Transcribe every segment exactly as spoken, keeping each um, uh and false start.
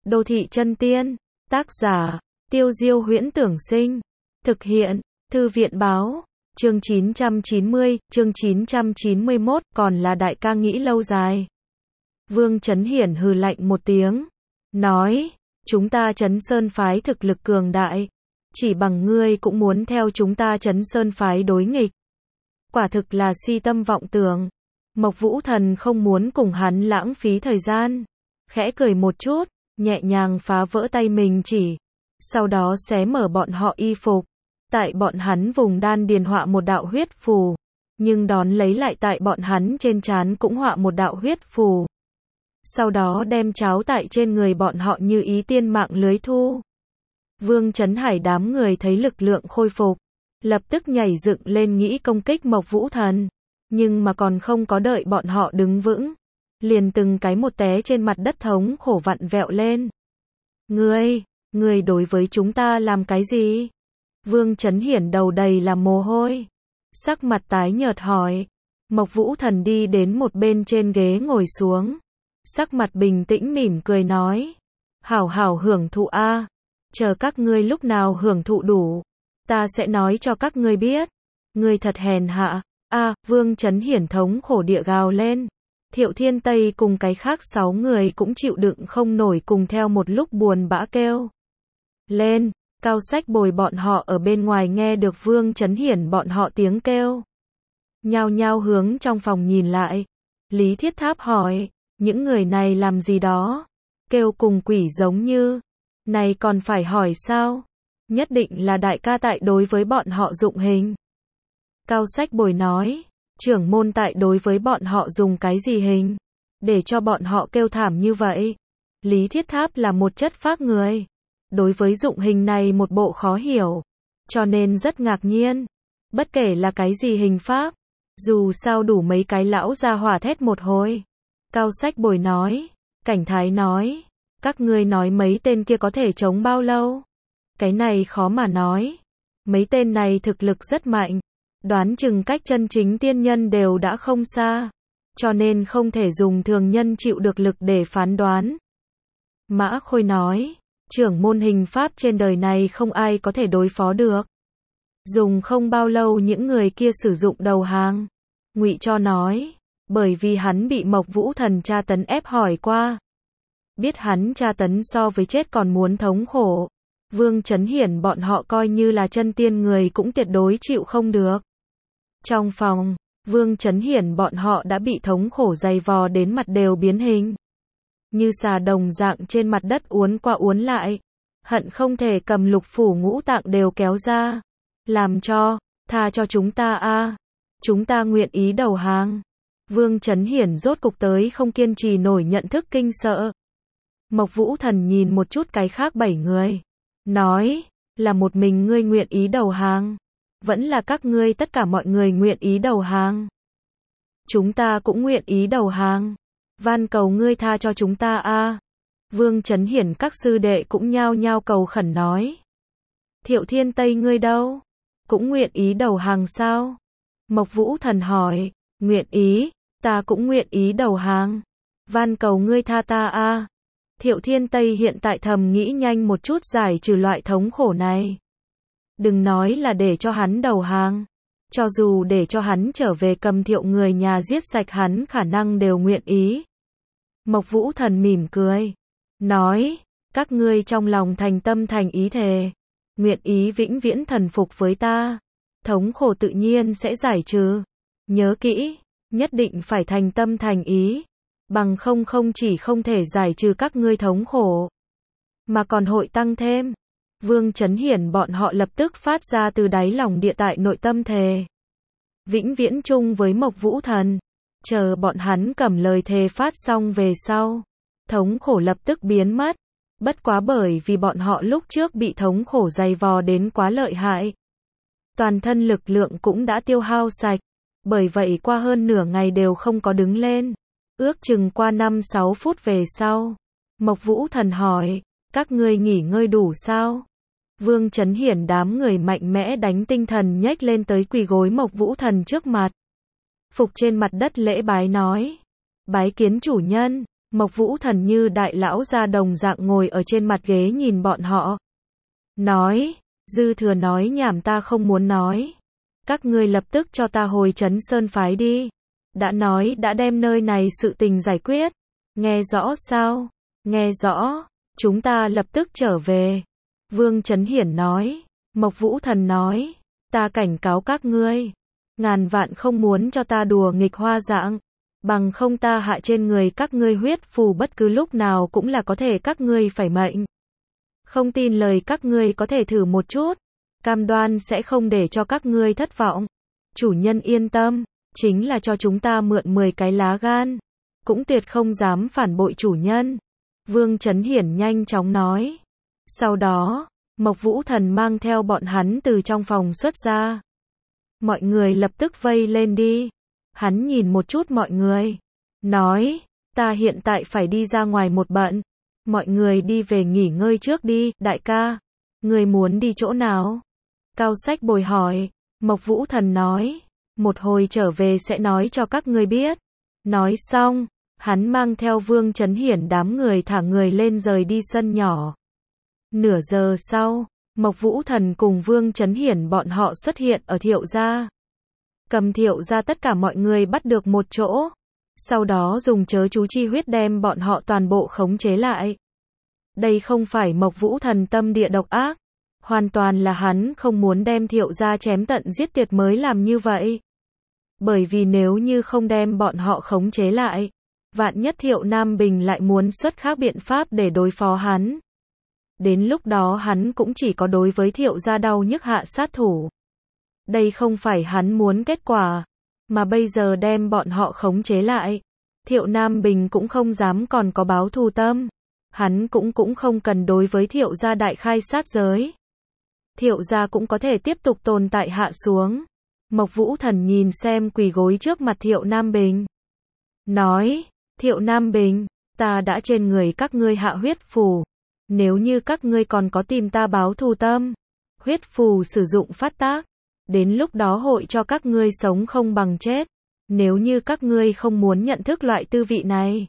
Đô thị chân tiên, tác giả, Tiêu Diêu Huyễn Tưởng Sinh, thực hiện, Thư viện Báo, chương chín trăm chín mươi, chương chín trăm chín mươi mốt, còn là đại ca nghĩ lâu dài. Vương Chấn Hiển hừ lạnh một tiếng, nói, chúng ta Chấn Sơn phái thực lực cường đại, chỉ bằng ngươi cũng muốn theo chúng ta Chấn Sơn phái đối nghịch. Quả thực là si tâm vọng tưởng. Mộc Vũ Thần không muốn cùng hắn lãng phí thời gian, khẽ cười một chút, nhẹ nhàng phá vỡ tay mình chỉ, sau đó xé mở bọn họ y phục, tại bọn hắn vùng đan điền họa một đạo huyết phù, nhưng đón lấy lại tại bọn hắn trên trán cũng họa một đạo huyết phù. Sau đó đem cháo tại trên người bọn họ như ý tiên mạng lưới thu. Vương Chấn Hải đám người thấy lực lượng khôi phục, lập tức nhảy dựng lên nghĩ công kích Mộc Vũ Thần, nhưng mà còn không có đợi bọn họ đứng vững, liền từng cái một té trên mặt đất thống khổ vặn vẹo lên. Ngươi, ngươi đối với chúng ta làm cái gì? Vương Chấn Hiển đầu đầy là mồ hôi, sắc mặt tái nhợt hỏi. Mộc Vũ Thần đi đến một bên trên ghế ngồi xuống, sắc mặt bình tĩnh mỉm cười nói, hảo hảo hưởng thụ a, chờ các ngươi lúc nào hưởng thụ đủ, ta sẽ nói cho các ngươi biết. Ngươi thật hèn hạ. A, Vương Chấn Hiển thống khổ địa gào lên. Thiệu Thiên Tây cùng cái khác sáu người cũng chịu đựng không nổi cùng theo một lúc buồn bã kêu lên. Cao Sách Bồi bọn họ ở bên ngoài nghe được Vương Chấn Hiển bọn họ tiếng kêu, nhao nhao hướng trong phòng nhìn lại. Lý Thiết Tháp hỏi, những người này làm gì đó? Kêu cùng quỷ giống như. Này còn phải hỏi sao? Nhất định là đại ca tại đối với bọn họ dụng hình. Cao Sách Bồi nói, trưởng môn tại đối với bọn họ dùng cái gì hình, để cho bọn họ kêu thảm như vậy. Lý Thiết Tháp là một chất phác người, đối với dụng hình này một bộ khó hiểu, cho nên rất ngạc nhiên. Bất kể là cái gì hình pháp, dù sao đủ mấy cái lão ra hỏa thét một hồi. Cao Sách Bồi nói, Cảnh Thái nói, các ngươi nói mấy tên kia có thể chống bao lâu? Cái này khó mà nói. Mấy tên này thực lực rất mạnh, đoán chừng cách chân chính tiên nhân đều đã không xa, cho nên không thể dùng thường nhân chịu được lực để phán đoán. Mã Khôi nói, trưởng môn hình pháp trên đời này không ai có thể đối phó được. Dùng không bao lâu những người kia sử dụng đầu hàng. Ngụy Cho nói, bởi vì hắn bị Mộc Vũ Thần tra tấn ép hỏi qua, biết hắn tra tấn so với chết còn muốn thống khổ. Vương Chấn Hiển bọn họ coi như là chân tiên người cũng tuyệt đối chịu không được. Trong phòng, Vương Chấn Hiển bọn họ đã bị thống khổ dày vò đến mặt đều biến hình, như xà đồng dạng trên mặt đất uốn qua uốn lại, hận không thể cầm lục phủ ngũ tạng đều kéo ra, làm cho, tha cho chúng ta a, chúng ta nguyện ý đầu hàng. Vương Chấn Hiển rốt cục tới không kiên trì nổi nhận thức kinh sợ. Mộc Vũ Thần nhìn một chút cái khác bảy người, nói, là một mình ngươi nguyện ý đầu hàng, vẫn là các ngươi tất cả mọi người nguyện ý đầu hàng? Chúng ta cũng nguyện ý đầu hàng, van cầu ngươi tha cho chúng ta a. Vương Chấn Hiển các sư đệ cũng nhao nhao cầu khẩn nói. Thiệu Thiên Tây ngươi đâu? Cũng nguyện ý đầu hàng sao? Mộc Vũ Thần hỏi, nguyện ý, ta cũng nguyện ý đầu hàng, van cầu ngươi tha ta a. Thiệu Thiên Tây hiện tại thầm nghĩ nhanh một chút giải trừ loại thống khổ này. Đừng nói là để cho hắn đầu hàng, cho dù để cho hắn trở về cầm Thiệu người nhà giết sạch hắn khả năng đều nguyện ý. Mộc Vũ Thần mỉm cười, nói, các ngươi trong lòng thành tâm thành ý thề, nguyện ý vĩnh viễn thần phục với ta, thống khổ tự nhiên sẽ giải trừ. Nhớ kỹ, nhất định phải thành tâm thành ý, bằng không không chỉ không thể giải trừ các ngươi thống khổ, mà còn hội tăng thêm. Vương Chấn Hiển bọn họ lập tức phát ra từ đáy lòng địa tại nội tâm thề, vĩnh viễn chung với Mộc Vũ Thần. Chờ bọn hắn cầm lời thề phát xong về sau, thống khổ lập tức biến mất. Bất quá bởi vì bọn họ lúc trước bị thống khổ dày vò đến quá lợi hại, toàn thân lực lượng cũng đã tiêu hao sạch, bởi vậy qua hơn nửa ngày đều không có đứng lên. Ước chừng qua năm sáu phút về sau, Mộc Vũ Thần hỏi, các ngươi nghỉ ngơi đủ sao? Vương Chấn Hiển đám người mạnh mẽ đánh tinh thần nhếch lên tới quỳ gối Mộc Vũ Thần trước mặt, phục trên mặt đất lễ bái nói, bái kiến chủ nhân. Mộc Vũ Thần như đại lão gia đồng dạng ngồi ở trên mặt ghế nhìn bọn họ. Nói, dư thừa nói nhảm ta không muốn nói. Các ngươi lập tức cho ta hồi Trấn Sơn phái đi. Đã nói đã đem nơi này sự tình giải quyết. Nghe rõ sao? Nghe rõ, chúng ta lập tức trở về. Vương Chấn Hiển nói. Mộc Vũ Thần nói, ta cảnh cáo các ngươi. Ngàn vạn không muốn cho ta đùa nghịch hoa dạng. Bằng không ta hạ trên người các ngươi huyết phù bất cứ lúc nào cũng là có thể các ngươi phải mệnh. Không tin lời các ngươi có thể thử một chút. Cam đoan sẽ không để cho các ngươi thất vọng. Chủ nhân yên tâm, chính là cho chúng ta mượn mười cái lá gan. Cũng tuyệt không dám phản bội chủ nhân. Vương Chấn Hiển nhanh chóng nói. Sau đó, Mộc Vũ Thần mang theo bọn hắn từ trong phòng xuất ra. Mọi người lập tức vây lên đi. Hắn nhìn một chút mọi người. Nói, ta hiện tại phải đi ra ngoài một bận. Mọi người đi về nghỉ ngơi trước đi, đại ca. Người muốn đi chỗ nào? Cao Sách Bồi hỏi. Mộc Vũ Thần nói, một hồi trở về sẽ nói cho các ngươi biết. Nói xong, hắn mang theo Vương Chấn Hiển đám người thả người lên rời đi sân nhỏ. Nửa giờ sau, Mộc Vũ Thần cùng Vương Chấn Hiển bọn họ xuất hiện ở Thiệu gia. Cầm Thiệu gia tất cả mọi người bắt được một chỗ. Sau đó dùng chớ chú chi huyết đem bọn họ toàn bộ khống chế lại. Đây không phải Mộc Vũ Thần tâm địa độc ác. Hoàn toàn là hắn không muốn đem Thiệu gia chém tận giết tuyệt mới làm như vậy. Bởi vì nếu như không đem bọn họ khống chế lại, vạn nhất Thiệu Nam Bình lại muốn xuất khác biện pháp để đối phó hắn. Đến lúc đó hắn cũng chỉ có đối với Thiệu gia đau nhức hạ sát thủ. Đây không phải hắn muốn kết quả, mà bây giờ đem bọn họ khống chế lại. Thiệu Nam Bình cũng không dám còn có báo thù tâm. Hắn cũng cũng không cần đối với Thiệu gia đại khai sát giới. Thiệu gia cũng có thể tiếp tục tồn tại hạ xuống. Mộc Vũ Thần nhìn xem quỳ gối trước mặt Thiệu Nam Bình. Nói, Thiệu Nam Bình, ta đã trên người các ngươi hạ huyết phù. Nếu như các ngươi còn có tìm ta báo thù tâm, huyết phù sử dụng phát tác. Đến lúc đó hội cho các ngươi sống không bằng chết. Nếu như các ngươi không muốn nhận thức loại tư vị này,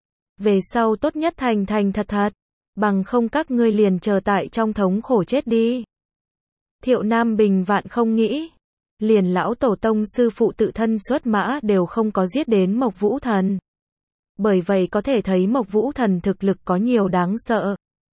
về sau tốt nhất thành thành thật thật. Bằng không các ngươi liền chờ tại trong thống khổ chết đi. Thiệu Nam Bình vạn không nghĩ. Liền lão tổ tông sư phụ tự thân xuất mã đều không có giết đến Mộc Vũ Thần. Bởi vậy có thể thấy Mộc Vũ Thần thực lực có nhiều đáng sợ.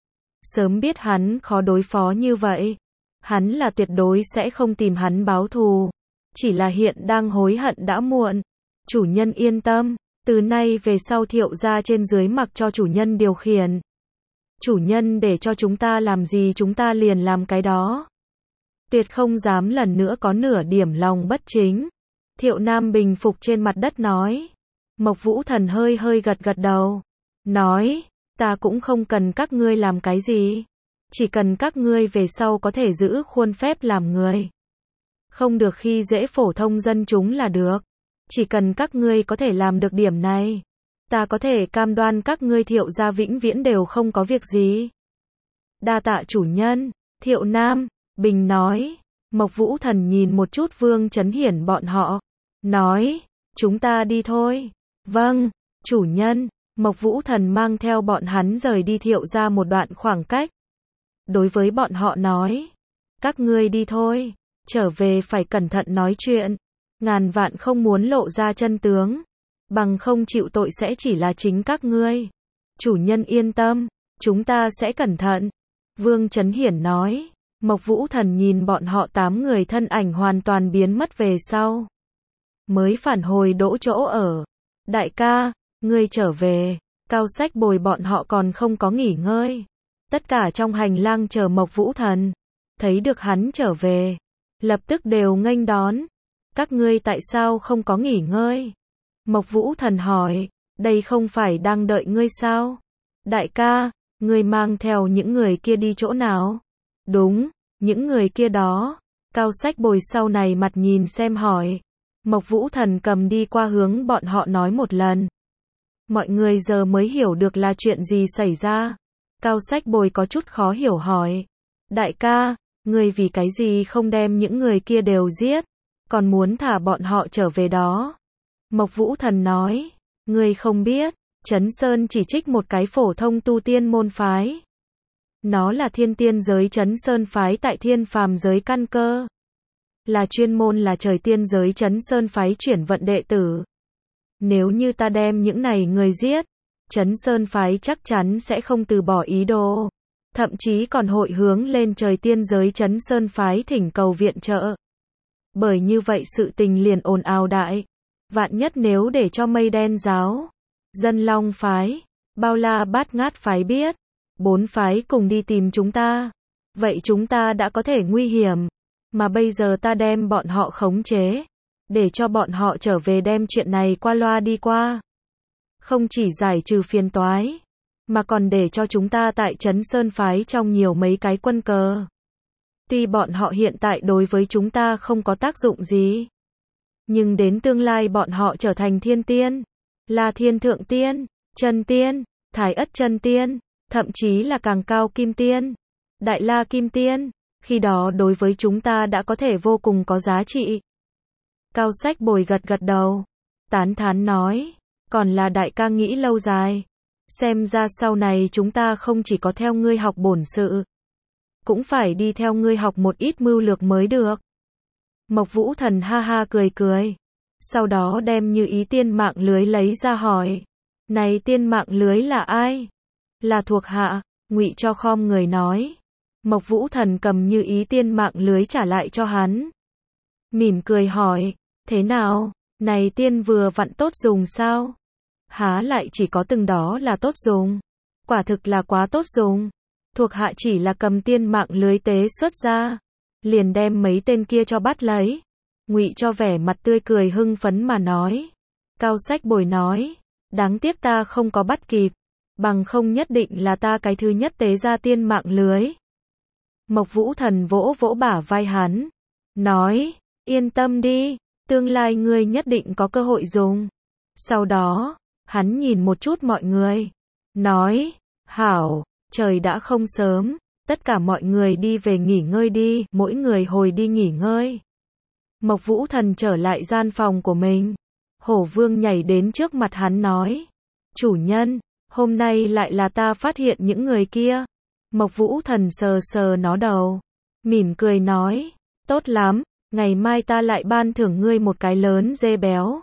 Sớm biết hắn khó đối phó như vậy, hắn là tuyệt đối sẽ không tìm hắn báo thù. Chỉ là hiện đang hối hận đã muộn. Chủ nhân yên tâm, từ nay về sau Thiệu gia trên dưới mặc cho chủ nhân điều khiển. Chủ nhân để cho chúng ta làm gì chúng ta liền làm cái đó. Tuyệt không dám lần nữa có nửa điểm lòng bất chính. Thiệu Nam Bình phục trên mặt đất nói. Mộc Vũ Thần hơi hơi gật gật đầu. Nói, ta cũng không cần các ngươi làm cái gì. Chỉ cần các ngươi về sau có thể giữ khuôn phép làm người. Không được khi dễ phổ thông dân chúng là được. Chỉ cần các ngươi có thể làm được điểm này, ta có thể cam đoan các ngươi Thiệu gia vĩnh viễn đều không có việc gì. Đa tạ chủ nhân, Thiệu Nam Bình nói. Mộc Vũ Thần nhìn một chút Vương Chấn Hiển bọn họ. Nói, chúng ta đi thôi. Vâng, chủ nhân. Mộc Vũ Thần mang theo bọn hắn rời đi Thiệu gia một đoạn khoảng cách. Đối với bọn họ nói, các ngươi đi thôi. Trở về phải cẩn thận nói chuyện. Ngàn vạn không muốn lộ ra chân tướng. Bằng không chịu tội sẽ chỉ là chính các ngươi. Chủ nhân yên tâm, chúng ta sẽ cẩn thận. Vương Chấn Hiển nói. Mộc Vũ Thần nhìn bọn họ tám người thân ảnh hoàn toàn biến mất về sau. Mới phản hồi đỗ chỗ ở. Đại ca, ngươi trở về. Cao Sách Bồi bọn họ còn không có nghỉ ngơi. Tất cả trong hành lang chờ Mộc Vũ Thần. Thấy được hắn trở về, lập tức đều nghênh đón. Các ngươi tại sao không có nghỉ ngơi? Mộc Vũ Thần hỏi, đây không phải đang đợi ngươi sao? Đại ca, ngươi mang theo những người kia đi chỗ nào? Đúng, những người kia đó. Cao Sách Bồi sau này mặt nhìn xem hỏi. Mộc Vũ Thần cầm đi qua hướng bọn họ nói một lần. Mọi người giờ mới hiểu được là chuyện gì xảy ra. Cao Sách Bồi có chút khó hiểu hỏi. Đại ca, ngươi vì cái gì không đem những người kia đều giết, còn muốn thả bọn họ trở về đó? Mộc Vũ Thần nói, ngươi không biết, Chấn Sơn chỉ trích một cái phổ thông tu tiên môn phái. Nó là thiên tiên giới Chấn Sơn phái tại thiên phàm giới căn cơ. Là chuyên môn là trời tiên giới Chấn Sơn phái chuyển vận đệ tử. Nếu như ta đem những này người giết, Chấn Sơn phái chắc chắn sẽ không từ bỏ ý đồ. Thậm chí còn hội hướng lên trời tiên giới Chấn Sơn phái thỉnh cầu viện trợ. Bởi như vậy sự tình liền ồn ào đại. Vạn nhất nếu để cho Mây Đen giáo, Dân Long phái, Bao La Bát Ngát phái biết, bốn phái cùng đi tìm chúng ta, vậy chúng ta đã có thể nguy hiểm. Mà bây giờ ta đem bọn họ khống chế, để cho bọn họ trở về đem chuyện này qua loa đi qua. Không chỉ giải trừ phiền toái, mà còn để cho chúng ta tại Chấn Sơn phái trong nhiều mấy cái quân cờ. Tuy bọn họ hiện tại đối với chúng ta không có tác dụng gì, nhưng đến tương lai bọn họ trở thành thiên tiên, là thiên thượng tiên, chân tiên, thái ất chân tiên, thậm chí là càng cao kim tiên, đại la kim tiên, khi đó đối với chúng ta đã có thể vô cùng có giá trị. Cao Sách Bồi gật gật đầu, tán thán nói, còn là đại ca nghĩ lâu dài. Xem ra sau này chúng ta không chỉ có theo ngươi học bổn sự, cũng phải đi theo ngươi học một ít mưu lược mới được. Mộc Vũ Thần ha ha cười cười, sau đó đem Như Ý tiên mạng lưới lấy ra hỏi, này tiên mạng lưới là ai? Là thuộc hạ. Ngụy Cho khom người nói. Mộc Vũ Thần cầm Như Ý tiên mạng lưới trả lại cho hắn. Mỉm cười hỏi, thế nào, này tiên vừa vặn tốt dùng sao? Há lại chỉ có từng đó là tốt dùng. Quả thực là quá tốt dùng. Thuộc hạ chỉ là cầm tiên mạng lưới tế xuất ra, liền đem mấy tên kia cho bắt lấy. Ngụy Cho vẻ mặt tươi cười hưng phấn mà nói. Cao Sách Bồi nói, đáng tiếc ta không có bắt kịp, bằng không nhất định là ta cái thứ nhất tế ra tiên mạng lưới. Mộc Vũ Thần vỗ vỗ bả vai hắn, nói, yên tâm đi, tương lai ngươi nhất định có cơ hội dùng. Sau đó, hắn nhìn một chút mọi người, nói, hảo, trời đã không sớm, tất cả mọi người đi về nghỉ ngơi đi, mỗi người hồi đi nghỉ ngơi. Mộc Vũ Thần trở lại gian phòng của mình. Hổ Vương nhảy đến trước mặt hắn nói, chủ nhân, hôm nay lại là ta phát hiện những người kia. Mộc Vũ Thần sờ sờ nó đầu, mỉm cười nói, tốt lắm, ngày mai ta lại ban thưởng ngươi một cái lớn dê béo.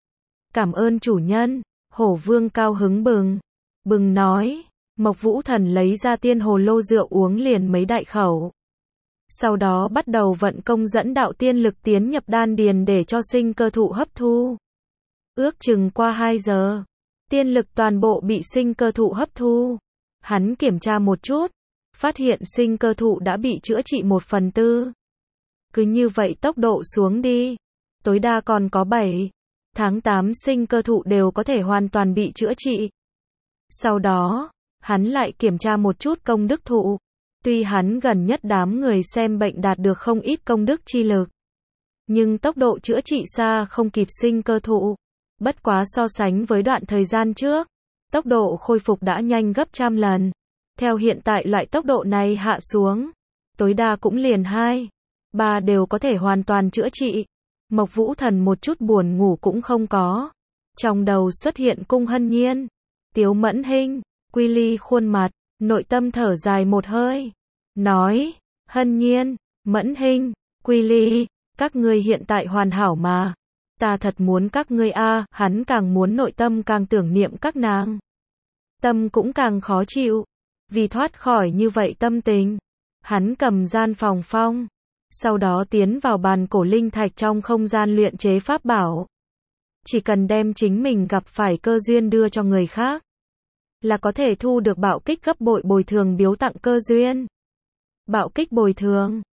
Cảm ơn chủ nhân. Hổ Vương cao hứng bừng, bừng nói. Mộc Vũ Thần lấy ra tiên hồ lô rượu uống liền mấy đại khẩu. Sau đó bắt đầu vận công dẫn đạo tiên lực tiến nhập đan điền để cho sinh cơ thụ hấp thu. Ước chừng qua hai giờ, tiên lực toàn bộ bị sinh cơ thụ hấp thu. Hắn kiểm tra một chút, phát hiện sinh cơ thụ đã bị chữa trị một phần tư. Cứ như vậy tốc độ xuống đi, tối đa còn có bảy tháng tám sinh cơ thụ đều có thể hoàn toàn bị chữa trị. Sau đó, hắn lại kiểm tra một chút công đức thụ. Tuy hắn gần nhất đám người xem bệnh đạt được không ít công đức chi lực, nhưng tốc độ chữa trị xa không kịp sinh cơ thụ. Bất quá so sánh với đoạn thời gian trước, tốc độ khôi phục đã nhanh gấp trăm lần. Theo hiện tại loại tốc độ này hạ xuống, tối đa cũng liền hai, ba đều có thể hoàn toàn chữa trị. Mộc Vũ Thần một chút buồn ngủ cũng không có. Trong đầu xuất hiện Cung Hân Nhiên, Tiếu Mẫn Hinh, Quy Ly khuôn mặt, nội tâm thở dài một hơi, nói, Hân Nhiên, Mẫn Hinh, Quy Ly, các ngươi hiện tại hoàn hảo mà. Ta thật muốn các ngươi a, à, hắn càng muốn nội tâm càng tưởng niệm các nàng. Tâm cũng càng khó chịu, vì thoát khỏi như vậy tâm tình. Hắn cầm gian phòng phong, sau đó tiến vào bàn cổ linh thạch trong không gian luyện chế pháp bảo. Chỉ cần đem chính mình gặp phải cơ duyên đưa cho người khác, là có thể thu được bạo kích gấp bội bồi thường biếu tặng cơ duyên. Bạo kích bồi thường,